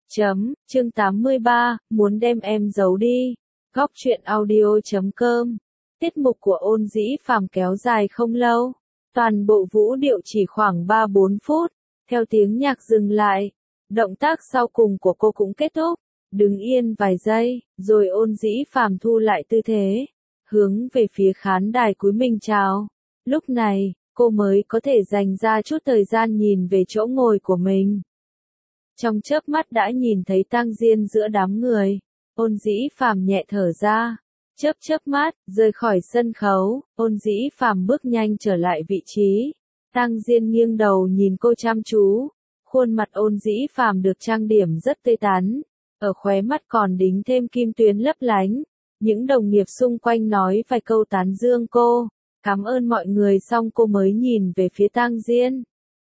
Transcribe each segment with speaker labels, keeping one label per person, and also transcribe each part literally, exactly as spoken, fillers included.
Speaker 1: Chấm, chương tám mươi ba, muốn đem em giấu đi. Góc truyện audio chấm com. Tiết mục của Ôn Dĩ Phàm kéo dài không lâu. Toàn bộ vũ điệu chỉ khoảng ba bốn phút. Theo tiếng nhạc dừng lại, động tác sau cùng của cô cũng kết thúc. Đứng yên vài giây, rồi Ôn Dĩ Phàm thu lại tư thế, hướng về phía khán đài cúi mình chào. Lúc này, cô mới có thể dành ra chút thời gian nhìn về chỗ ngồi của mình. Trong chớp mắt đã nhìn thấy Tang Diên giữa đám người, Ôn Dĩ Phàm nhẹ thở ra, chớp chớp mắt, rời khỏi sân khấu, Ôn Dĩ Phàm bước nhanh trở lại vị trí. Tang Diên nghiêng đầu nhìn cô chăm chú, khuôn mặt Ôn Dĩ Phàm được trang điểm rất tươi tắn, ở khóe mắt còn đính thêm kim tuyến lấp lánh. Những đồng nghiệp xung quanh nói vài câu tán dương cô, cảm ơn mọi người xong cô mới nhìn về phía Tang Diên.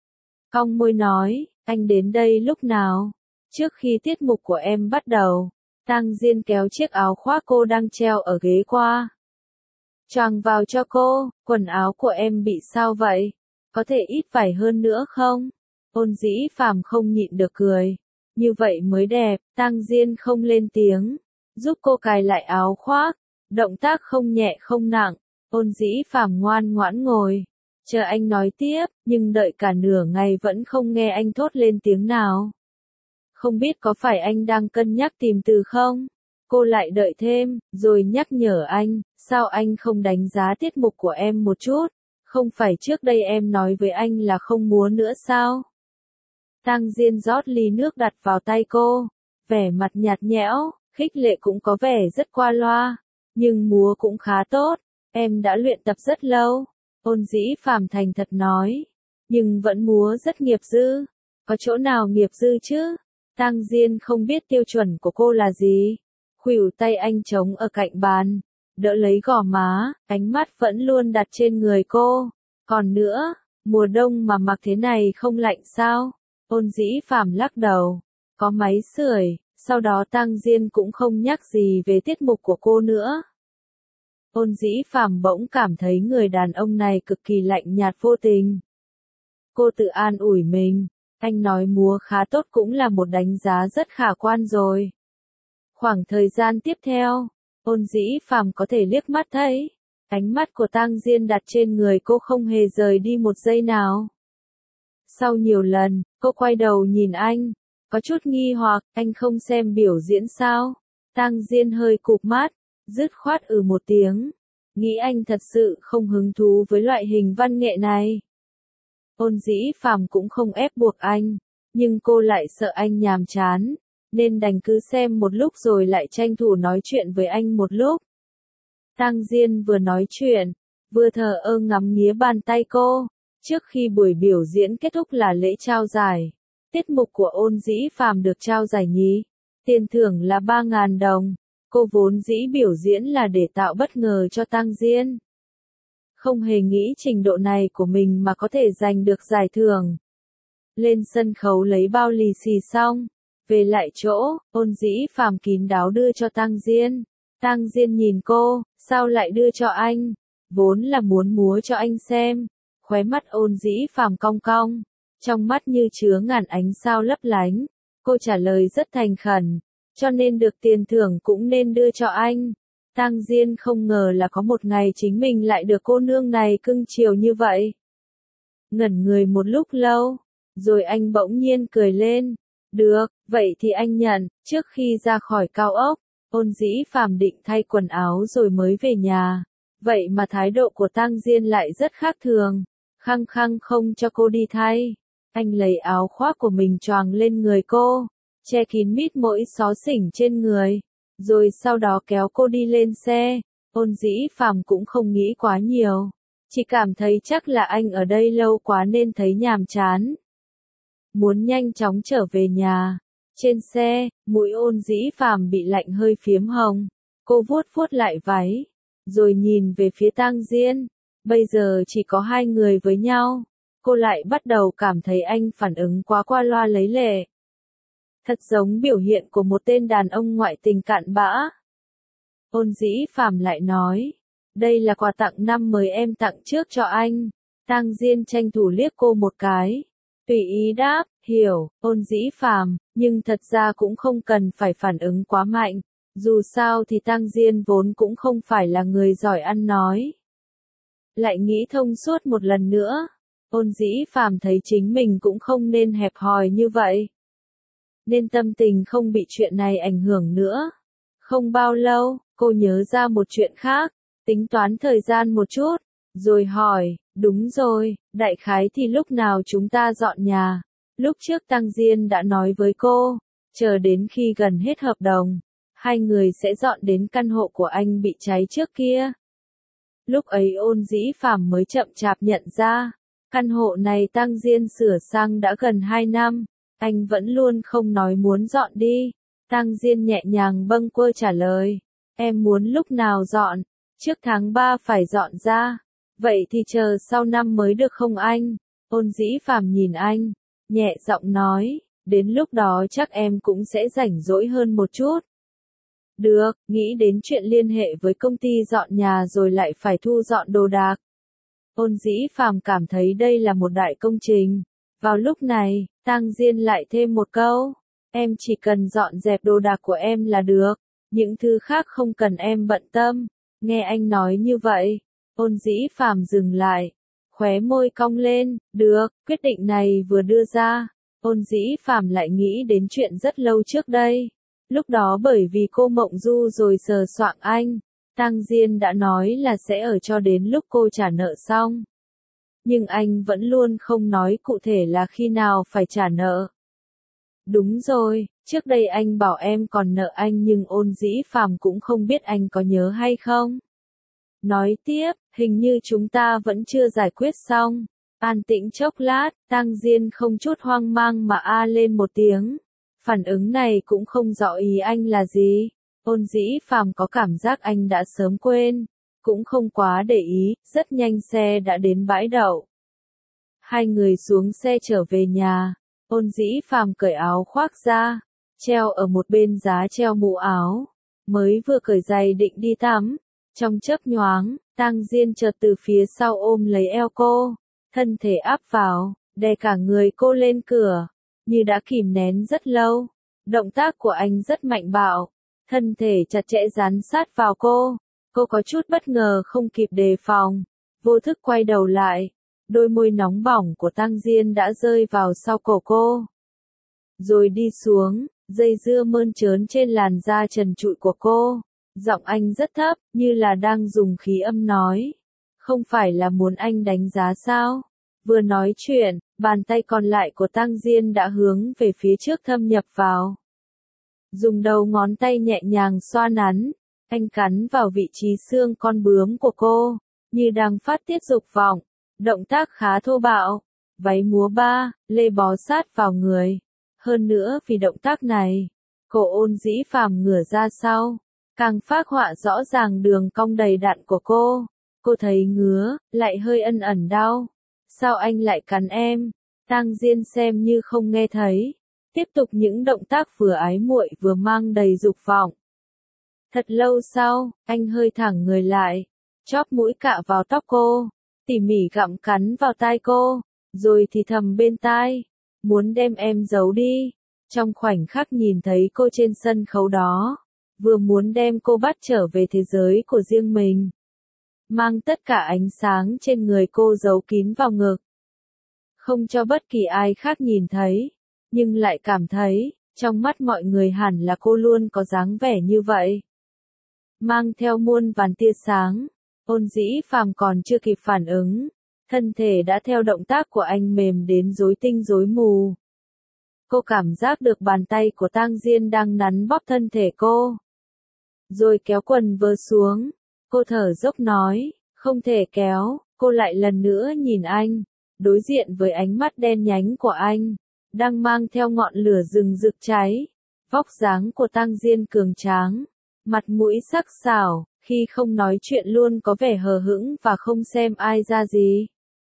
Speaker 1: Cong môi nói, anh đến đây lúc nào? Trước khi tiết mục của em bắt đầu. Tang Diên kéo chiếc áo khoác cô đang treo ở ghế qua, choàng vào cho cô. Quần áo của em bị sao vậy? Có thể ít vải hơn nữa không? Ôn Dĩ Phàm không nhịn được cười. Như vậy mới đẹp. Tang Diên không lên tiếng, giúp cô cài lại áo khoác. Động tác không nhẹ không nặng. Ôn Dĩ Phàm ngoan ngoãn ngồi, chờ anh nói tiếp, nhưng đợi cả nửa ngày vẫn không nghe anh thốt lên tiếng nào. Không biết có phải anh đang cân nhắc tìm từ không? Cô lại đợi thêm, rồi nhắc nhở anh, sao anh không đánh giá tiết mục của em một chút? Không phải trước đây em nói với anh là không múa nữa sao? Tang Diên rót ly nước đặt vào tay cô, vẻ mặt nhạt nhẽo, khích lệ cũng có vẻ rất qua loa, nhưng múa cũng khá tốt, em đã luyện tập rất lâu. Ôn Dĩ Phàm thành thật nói, nhưng vẫn múa rất nghiệp dư. Có chỗ nào nghiệp dư chứ? Tang Diên không biết tiêu chuẩn của cô là gì. Khuỷu tay anh trống ở cạnh bàn, đỡ lấy gò má, ánh mắt vẫn luôn đặt trên người cô. Còn nữa, mùa đông mà mặc thế này không lạnh sao? Ôn Dĩ Phàm lắc đầu, có máy sưởi. Sau đó Tang Diên cũng không nhắc gì về tiết mục của cô nữa. Ôn Dĩ Phàm bỗng cảm thấy người đàn ông này cực kỳ lạnh nhạt vô tình. Cô tự an ủi mình, anh nói múa khá tốt cũng là một đánh giá rất khả quan rồi. Khoảng thời gian tiếp theo, Ôn Dĩ Phàm có thể liếc mắt thấy, ánh mắt của Tang Diên đặt trên người cô không hề rời đi một giây nào. Sau nhiều lần, cô quay đầu nhìn anh, có chút nghi hoặc, anh không xem biểu diễn sao? Tang Diên hơi cụp mắt, dứt khoát ừ một tiếng, nghĩ anh thật sự không hứng thú với loại hình văn nghệ này. Ôn Dĩ Phàm cũng không ép buộc anh, nhưng cô lại sợ anh nhàm chán, nên đành cứ xem một lúc rồi lại tranh thủ nói chuyện với anh một lúc. Tang Diên vừa nói chuyện, vừa thờ ơ ngắm nghía bàn tay cô. Trước khi buổi biểu diễn kết thúc là lễ trao giải. Tiết mục của Ôn Dĩ Phàm được trao giải nhì. Tiền thưởng là ba nghìn đồng. Cô vốn dĩ biểu diễn là để tạo bất ngờ cho Tang Diên. Không hề nghĩ trình độ này của mình mà có thể giành được giải thưởng. Lên sân khấu lấy bao lì xì xong, về lại chỗ, Ôn Dĩ Phàm kín đáo đưa cho Tang Diên. Tang Diên nhìn cô, sao lại đưa cho anh? Vốn là muốn múa cho anh xem. Khóe mắt Ôn Dĩ Phàm cong cong, trong mắt như chứa ngàn ánh sao lấp lánh. Cô trả lời rất thành khẩn, cho nên được tiền thưởng cũng nên đưa cho anh. Tang Diên không ngờ là có một ngày chính mình lại được cô nương này cưng chiều như vậy. Ngẩn người một lúc lâu, rồi anh bỗng nhiên cười lên. Được, vậy thì anh nhận. Trước khi ra khỏi cao ốc, Ôn Dĩ Phàm định thay quần áo rồi mới về nhà. Vậy mà thái độ của Tang Diên lại rất khác thường, khăng khăng không cho cô đi thay. Anh lấy áo khoác của mình choàng lên người cô, che kín mít mỗi xó xỉnh trên người, rồi sau đó kéo cô đi lên xe. Ôn Dĩ Phàm cũng không nghĩ quá nhiều, chỉ cảm thấy chắc là anh ở đây lâu quá nên thấy nhàm chán, muốn nhanh chóng trở về nhà. Trên xe, mũi Ôn Dĩ Phàm bị lạnh hơi phiếm hồng. Cô vuốt vuốt lại váy, rồi nhìn về phía Tang Diên. Bây giờ chỉ có hai người với nhau, cô lại bắt đầu cảm thấy anh phản ứng quá qua loa lấy lệ. Thật giống biểu hiện của một tên đàn ông ngoại tình cặn bã. Ôn Dĩ Phàm lại nói, đây là quà tặng năm mới em tặng trước cho anh. Tang Diên tranh thủ liếc cô một cái, tùy ý đáp, Hiểu, Ôn Dĩ Phàm, nhưng thật ra cũng không cần phải phản ứng quá mạnh. Dù sao thì Tang Diên vốn cũng không phải là người giỏi ăn nói. Lại nghĩ thông suốt một lần nữa. Ôn Dĩ Phàm thấy chính mình cũng không nên hẹp hòi như vậy. Nên tâm tình không bị chuyện này ảnh hưởng nữa. Không bao lâu, cô nhớ ra một chuyện khác, tính toán thời gian một chút, rồi hỏi, đúng rồi, đại khái thì lúc nào chúng ta dọn nhà. Lúc trước Tang Diên đã nói với cô, chờ đến khi gần hết hợp đồng, hai người sẽ dọn đến căn hộ của anh bị cháy trước kia. Lúc ấy Ôn Dĩ Phàm mới chậm chạp nhận ra, căn hộ này Tang Diên sửa sang đã gần hai năm, anh vẫn luôn không nói muốn dọn đi. Tang Diên nhẹ nhàng bâng quơ trả lời, em muốn lúc nào dọn, trước tháng ba phải dọn ra, vậy thì chờ sau năm mới được không anh? Ôn Dĩ Phàm nhìn anh, nhẹ giọng nói, đến lúc đó chắc em cũng sẽ rảnh rỗi hơn một chút. Được, nghĩ đến chuyện liên hệ với công ty dọn nhà rồi lại phải thu dọn đồ đạc. Ôn Dĩ Phàm cảm thấy đây là một đại công trình. Vào lúc này, Tang Diên lại thêm một câu, em chỉ cần dọn dẹp đồ đạc của em là được, những thứ khác không cần em bận tâm. Nghe anh nói như vậy, Ôn Dĩ Phàm dừng lại, khóe môi cong lên, được, quyết định này vừa đưa ra, Ôn Dĩ Phàm lại nghĩ đến chuyện rất lâu trước đây. Lúc đó bởi vì cô mộng du rồi sờ soạng anh, Tang Diên đã nói là sẽ ở cho đến lúc cô trả nợ xong. Nhưng anh vẫn luôn không nói cụ thể là khi nào phải trả nợ. Đúng rồi, trước đây anh bảo em còn nợ anh nhưng Ôn Dĩ Phàm cũng không biết anh có nhớ hay không. Nói tiếp, hình như chúng ta vẫn chưa giải quyết xong. An tĩnh chốc lát, Tang Diên không chút hoang mang mà a lên một tiếng. Phản ứng này cũng không rõ ý anh là gì. Ôn Dĩ Phàm có cảm giác anh đã sớm quên, cũng không quá để ý, rất nhanh xe đã đến bãi đậu. Hai người xuống xe trở về nhà, Ôn Dĩ Phàm cởi áo khoác ra, treo ở một bên giá treo mũ áo, mới vừa cởi giày định đi tắm, trong chớp nhoáng, Tang Diên chợt từ phía sau ôm lấy eo cô, thân thể áp vào, đè cả người cô lên cửa, như đã kìm nén rất lâu. Động tác của anh rất mạnh bạo, thân thể chặt chẽ dán sát vào cô, cô có chút bất ngờ không kịp đề phòng, vô thức quay đầu lại, đôi môi nóng bỏng của Tang Diên đã rơi vào sau cổ cô. Rồi đi xuống, dây dưa mơn trớn trên làn da trần trụi của cô, giọng anh rất thấp, như là đang dùng khí âm nói. Không phải là muốn anh đánh giá sao? Vừa nói chuyện, bàn tay còn lại của Tang Diên đã hướng về phía trước thâm nhập vào. Dùng đầu ngón tay nhẹ nhàng xoa nắn, anh cắn vào vị trí xương con bướm của cô, như đang phát tiết dục vọng. Động tác khá thô bạo, váy múa ba, lê bó sát vào người. Hơn nữa vì động tác này, cổ Ôn Dĩ Phàm ngửa ra sau, càng phác họa rõ ràng đường cong đầy đặn của cô. Cô thấy ngứa, lại hơi ân ẩn đau. Sao anh lại cắn em? Tang Diên xem như không nghe thấy, tiếp tục những động tác vừa ái muội vừa mang đầy dục vọng. Thật lâu sau, anh hơi thẳng người lại, chóp mũi cạ vào tóc cô, tỉ mỉ gặm cắn vào tai cô, rồi thì thầm bên tai, muốn đem em giấu đi. Trong khoảnh khắc nhìn thấy cô trên sân khấu đó, vừa muốn đem cô bắt trở về thế giới của riêng mình. Mang tất cả ánh sáng trên người cô giấu kín vào ngực. Không cho bất kỳ ai khác nhìn thấy, nhưng lại cảm thấy, trong mắt mọi người hẳn là cô luôn có dáng vẻ như vậy. Mang theo muôn vàn tia sáng, Ôn Dĩ Phàm còn chưa kịp phản ứng, thân thể đã theo động tác của anh mềm đến rối tinh rối mù. Cô cảm giác được bàn tay của Tang Diên đang nắn bóp thân thể cô. Rồi kéo quần vớ xuống, cô thở dốc nói, không thể kéo, cô lại lần nữa nhìn anh, đối diện với ánh mắt đen nhánh của anh, đang mang theo ngọn lửa rừng rực cháy. Vóc dáng của Tang Diên cường tráng, mặt mũi sắc sảo, khi không nói chuyện luôn có vẻ hờ hững và không xem ai ra gì.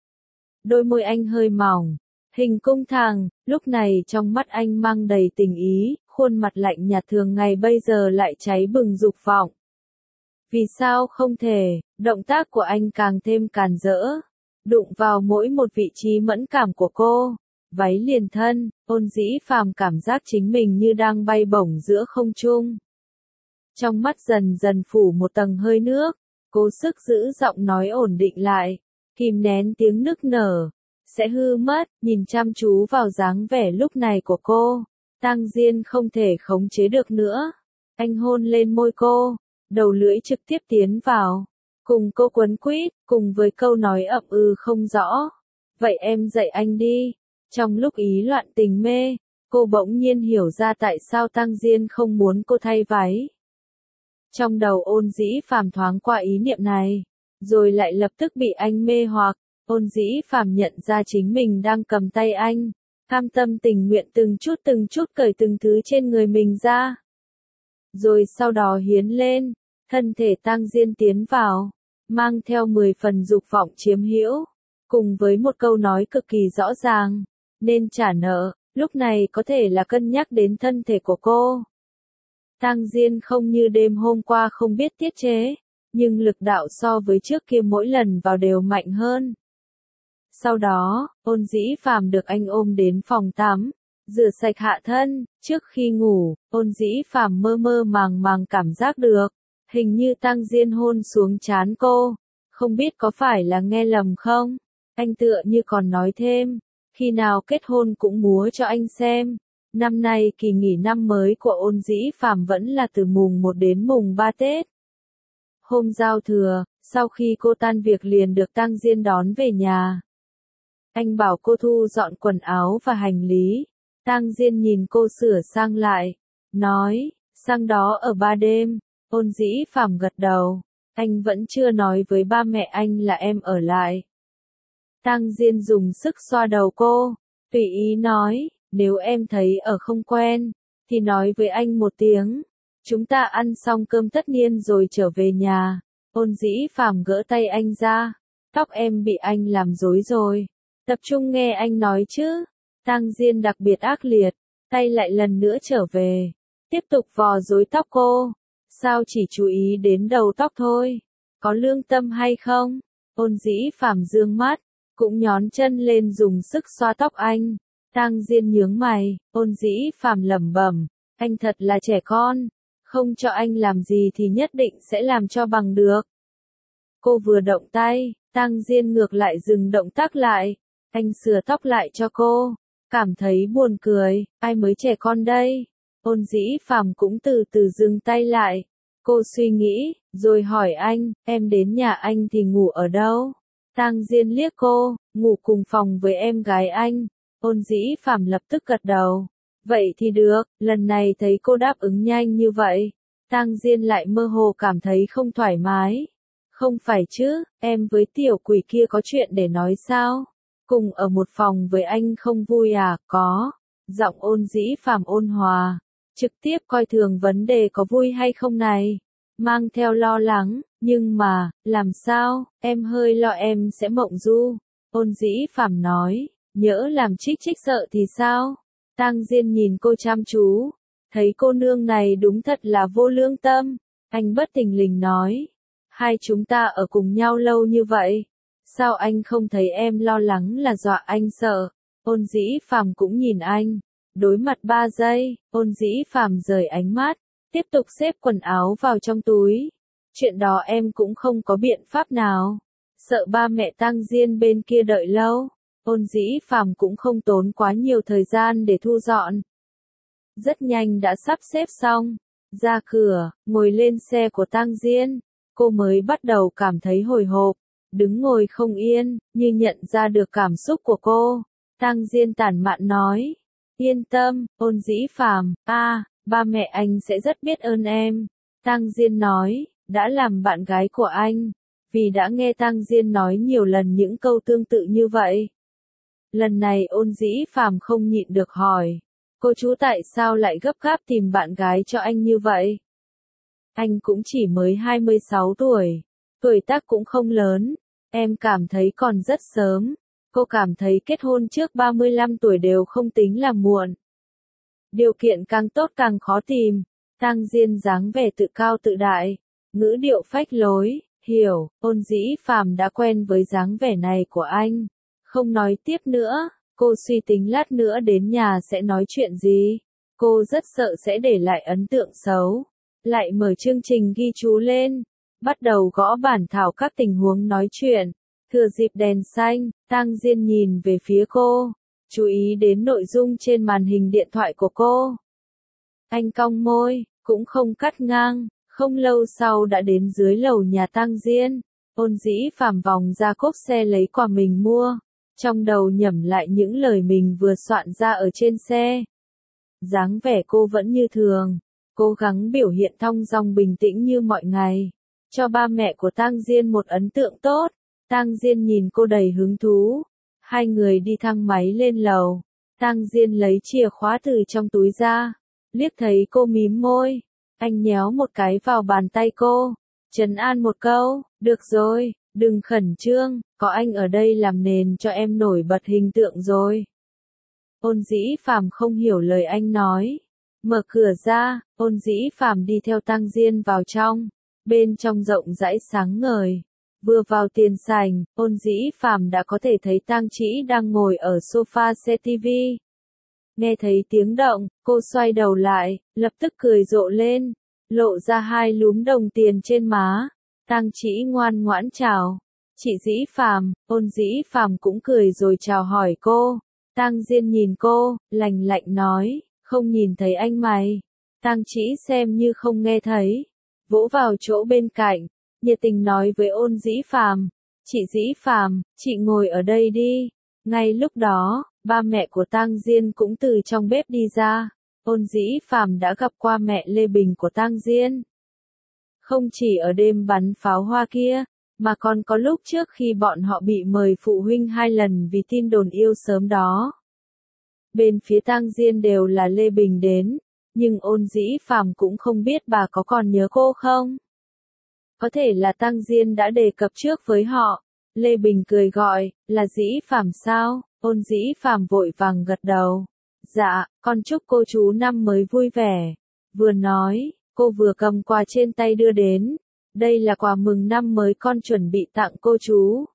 Speaker 1: Đôi môi anh hơi mỏng, hình cung thẳng, lúc này trong mắt anh mang đầy tình ý, khuôn mặt lạnh nhạt thường ngày bây giờ lại cháy bừng dục vọng. Vì sao không thể, động tác của anh càng thêm càn rỡ, đụng vào mỗi một vị trí mẫn cảm của cô, váy liền thân, Ôn Dĩ Phàm cảm giác chính mình như đang bay bổng giữa không trung. Trong mắt dần dần phủ một tầng hơi nước, cố sức giữ giọng nói ổn định lại, kìm nén tiếng nức nở, sẽ hư mất, nhìn chăm chú vào dáng vẻ lúc này của cô, Tang Diên không thể khống chế được nữa. Anh hôn lên môi cô, đầu lưỡi trực tiếp tiến vào, cùng cô quấn quýt, cùng với câu nói ậm ừ không rõ. Vậy em dạy anh đi. Trong lúc ý loạn tình mê, cô bỗng nhiên hiểu ra tại sao Tang Diên không muốn cô thay váy. Trong đầu Ôn Dĩ Phàm thoáng qua ý niệm này, rồi lại lập tức bị anh mê hoặc. Ôn Dĩ Phàm nhận ra chính mình đang cầm tay anh, cam tâm tình nguyện từng chút từng chút cởi từng thứ trên người mình ra. Rồi sau đó hiến lên, thân thể Tang Diên tiến vào, mang theo mười phần dục vọng chiếm hữu, cùng với một câu nói cực kỳ rõ ràng, nên trả nợ, lúc này có thể là cân nhắc đến thân thể của cô. Tang Diên không như đêm hôm qua không biết tiết chế, nhưng lực đạo so với trước kia mỗi lần vào đều mạnh hơn. Sau đó, Ôn Dĩ Phàm được anh ôm đến phòng tắm, rửa sạch hạ thân, trước khi ngủ, Ôn Dĩ Phàm mơ mơ màng màng cảm giác được, hình như Tang Diên hôn xuống trán cô, không biết có phải là nghe lầm không? Anh tựa như còn nói thêm, khi nào kết hôn cũng múa cho anh xem. Năm nay kỳ nghỉ năm mới của Ôn Dĩ Phàm vẫn là từ mùng một đến mùng ba Tết. Hôm giao thừa, sau khi cô tan việc liền được Tang Diên đón về nhà. Anh bảo cô thu dọn quần áo và hành lý. Tang Diên nhìn cô sửa sang lại, nói, sang đó ở ba đêm. Ôn Dĩ Phàm gật đầu, anh vẫn chưa nói với ba mẹ anh là em ở lại. Tang Diên dùng sức xoa đầu cô, tùy ý nói, nếu em thấy ở không quen, thì nói với anh một tiếng. Chúng ta ăn xong cơm tất niên rồi trở về nhà. Ôn Dĩ Phàm gỡ tay anh ra, tóc em bị anh làm rối rồi. Tập trung nghe anh nói chứ. Tang Diên đặc biệt ác liệt, tay lại lần nữa trở về, tiếp tục vò rối tóc cô. Sao chỉ chú ý đến đầu tóc thôi? Có lương tâm hay không? Ôn Dĩ Phàm dương mắt, cũng nhón chân lên dùng sức xoa tóc anh. Tang Diên nhướng mày, Ôn Dĩ Phàm lẩm bẩm, anh thật là trẻ con, không cho anh làm gì thì nhất định sẽ làm cho bằng được. Cô vừa động tay, Tang Diên ngược lại dừng động tác lại, anh sửa tóc lại cho cô, cảm thấy buồn cười, ai mới trẻ con đây? Ôn Dĩ Phàm cũng từ từ dừng tay lại, cô suy nghĩ, rồi hỏi anh, em đến nhà anh thì ngủ ở đâu? Tang Diên liếc cô, ngủ cùng phòng với em gái anh. Ôn Dĩ Phàm lập tức gật đầu. Vậy thì được, lần này thấy cô đáp ứng nhanh như vậy. Tang Diên lại mơ hồ cảm thấy không thoải mái. Không phải chứ, em với tiểu quỷ kia có chuyện để nói sao? Cùng ở một phòng với anh không vui à? Có. Giọng Ôn Dĩ Phàm ôn hòa, trực tiếp coi thường vấn đề có vui hay không này. Mang theo lo lắng, nhưng mà, làm sao, em hơi lo em sẽ mộng du. Ôn Dĩ Phàm nói, nhỡ làm trích trích sợ thì sao? Tang Diên nhìn cô chăm chú, thấy cô nương này đúng thật là vô lương tâm. Anh bất thình lình nói, hai chúng ta ở cùng nhau lâu như vậy, sao anh không thấy em lo lắng là dọa anh sợ? Ôn Dĩ Phàm cũng nhìn anh, đối mặt ba giây, Ôn Dĩ Phàm rời ánh mắt, tiếp tục xếp quần áo vào trong túi. Chuyện đó em cũng không có biện pháp nào, sợ ba mẹ Tang Diên bên kia đợi lâu. Ôn Dĩ Phàm cũng không tốn quá nhiều thời gian để thu dọn. Rất nhanh đã sắp xếp xong, ra cửa, ngồi lên xe của Tang Diên, cô mới bắt đầu cảm thấy hồi hộp, đứng ngồi không yên, như nhận ra được cảm xúc của cô. Tang Diên tản mạn nói, yên tâm, Ôn Dĩ Phàm, a, ba mẹ anh sẽ rất biết ơn em. Tang Diên nói, đã làm bạn gái của anh, vì đã nghe Tang Diên nói nhiều lần những câu tương tự như vậy. Lần này Ôn Dĩ Phàm không nhịn được hỏi, cô chú tại sao lại gấp gáp tìm bạn gái cho anh như vậy? Anh cũng chỉ mới hai mươi sáu tuổi, tuổi tác cũng không lớn, em cảm thấy còn rất sớm. Cô cảm thấy kết hôn trước ba mươi lăm tuổi đều không tính là muộn. Điều kiện càng tốt càng khó tìm. Tang Diên dáng vẻ tự cao tự đại, ngữ điệu phách lối, hiểu, Ôn Dĩ Phàm đã quen với dáng vẻ này của anh, không nói tiếp nữa, Cô suy tính lát nữa đến nhà sẽ nói chuyện gì. Cô rất sợ sẽ để lại ấn tượng xấu. Lại mở chương trình ghi chú lên. Bắt đầu gõ bản thảo các tình huống nói chuyện. Thừa dịp đèn xanh, Tang Diên nhìn về phía cô. Chú ý đến nội dung trên màn hình điện thoại của cô. Anh cong môi, cũng không cắt ngang. Không lâu sau đã đến dưới lầu nhà Tang Diên. Ôn Dĩ Phàm vòng ra cốp xe lấy quà mình mua. Trong đầu nhẩm lại những lời mình vừa soạn ra ở trên xe. Dáng vẻ cô vẫn như thường. Cố gắng biểu hiện thong dong bình tĩnh như mọi ngày. Cho ba mẹ của Tang Diên một ấn tượng tốt. Tang Diên nhìn cô đầy hứng thú. Hai người đi thang máy lên lầu. Tang Diên lấy chìa khóa từ trong túi ra. Liếc thấy cô mím môi. Anh nhéo một cái vào bàn tay cô. Trấn an một câu, được rồi, đừng khẩn trương, có anh ở đây làm nền cho em nổi bật hình tượng rồi. Ôn Dĩ Phàm không hiểu lời anh nói. Mở cửa ra, Ôn Dĩ Phàm đi theo Tang Diên vào trong. Bên trong rộng rãi sáng ngời. Vừa vào tiền sảnh, Ôn Dĩ Phàm đã có thể thấy Tang Chỉ đang ngồi ở sofa xem tivi. Nghe thấy tiếng động, cô xoay đầu lại, lập tức cười rộ lên, lộ ra hai lúm đồng tiền trên má. Tang Chỉ ngoan ngoãn chào. Chị Dĩ Phàm, Ôn Dĩ Phàm cũng cười rồi chào hỏi cô. Tang Diên nhìn cô, lạnh lạnh nói, không nhìn thấy anh mày. Tang Chỉ xem như không nghe thấy, vỗ vào chỗ bên cạnh, nhiệt tình nói với Ôn Dĩ Phàm, chị Dĩ Phàm, chị ngồi ở đây đi. Ngay lúc đó, ba mẹ của Tang Diên cũng từ trong bếp đi ra. Ôn Dĩ Phàm đã gặp qua mẹ Lê Bình của Tang Diên. Không chỉ ở đêm bắn pháo hoa kia, mà còn có lúc trước khi bọn họ bị mời phụ huynh hai lần vì tin đồn yêu sớm đó. Bên phía Tang Diên đều là Lê Bình đến, nhưng Ôn Dĩ Phàm cũng không biết bà có còn nhớ cô không. Có thể là Tang Diên đã đề cập trước với họ. Lê Bình cười gọi, là Dĩ Phàm sao? Ôn Dĩ Phàm vội vàng gật đầu. Dạ, con chúc cô chú năm mới vui vẻ. Vừa nói, cô vừa cầm quà trên tay đưa đến. Đây là quà mừng năm mới con chuẩn bị tặng cô chú.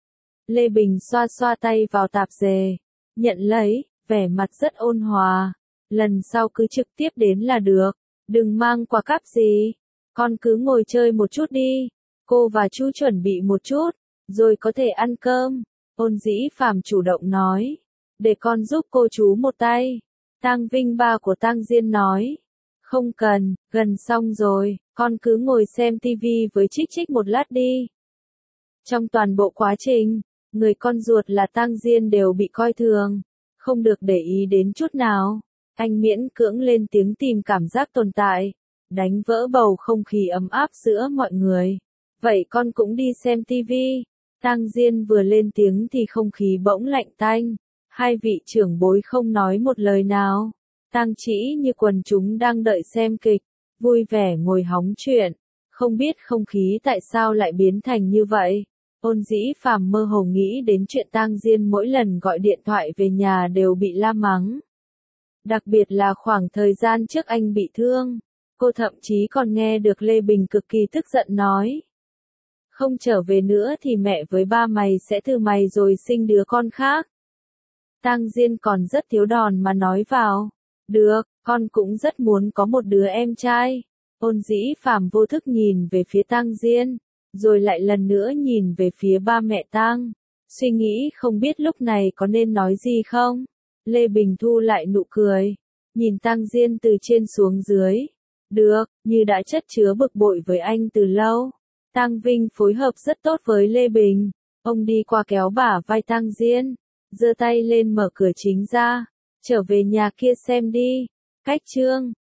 Speaker 1: Lê Bình xoa xoa tay vào tạp dề. Nhận lấy, vẻ mặt rất ôn hòa. Lần sau cứ trực tiếp đến là được. Đừng mang quà cáp gì. Con cứ ngồi chơi một chút đi. Cô và chú chuẩn bị một chút, rồi có thể ăn cơm. Ôn Dĩ Phàm chủ động nói. Để con giúp cô chú một tay. Tang Vinh ba của Tang Diên nói. Không cần, gần xong rồi, con cứ ngồi xem tivi với Trích Trích một lát đi. Trong toàn bộ quá trình, người con ruột là Tang Diên đều bị coi thường, không được để ý đến chút nào. Anh miễn cưỡng lên tiếng tìm cảm giác tồn tại, đánh vỡ bầu không khí ấm áp giữa mọi người. Vậy con cũng đi xem tivi. Tang Diên vừa lên tiếng thì không khí bỗng lạnh tanh. Hai vị trưởng bối không nói một lời nào. Tang Chỉ như quần chúng đang đợi xem kịch, vui vẻ ngồi hóng chuyện. Không biết không khí tại sao lại biến thành như vậy. Ôn Dĩ Phàm mơ hồ nghĩ đến chuyện Tang Diên mỗi lần gọi điện thoại về nhà đều bị la mắng. Đặc biệt là khoảng thời gian trước anh bị thương. Cô thậm chí còn nghe được Lê Bình cực kỳ tức giận nói. Không trở về nữa thì mẹ với ba mày sẽ từ mày rồi sinh đứa con khác. Tang Diên còn rất thiếu đòn mà nói vào. Được, con cũng rất muốn có một đứa em trai. Ôn Dĩ Phàm vô thức nhìn về phía Tang Diên, rồi lại lần nữa nhìn về phía ba mẹ Tang. Suy nghĩ không biết lúc này có nên nói gì không. Lê Bình thu lại nụ cười, nhìn Tang Diên từ trên xuống dưới. Được, như đã chất chứa bực bội với anh từ lâu. Tang Vinh phối hợp rất tốt với Lê Bình. Ông đi qua kéo bả vai Tang Diên, giơ tay lên mở cửa chính ra. Trở về nhà kia xem đi. Cách chương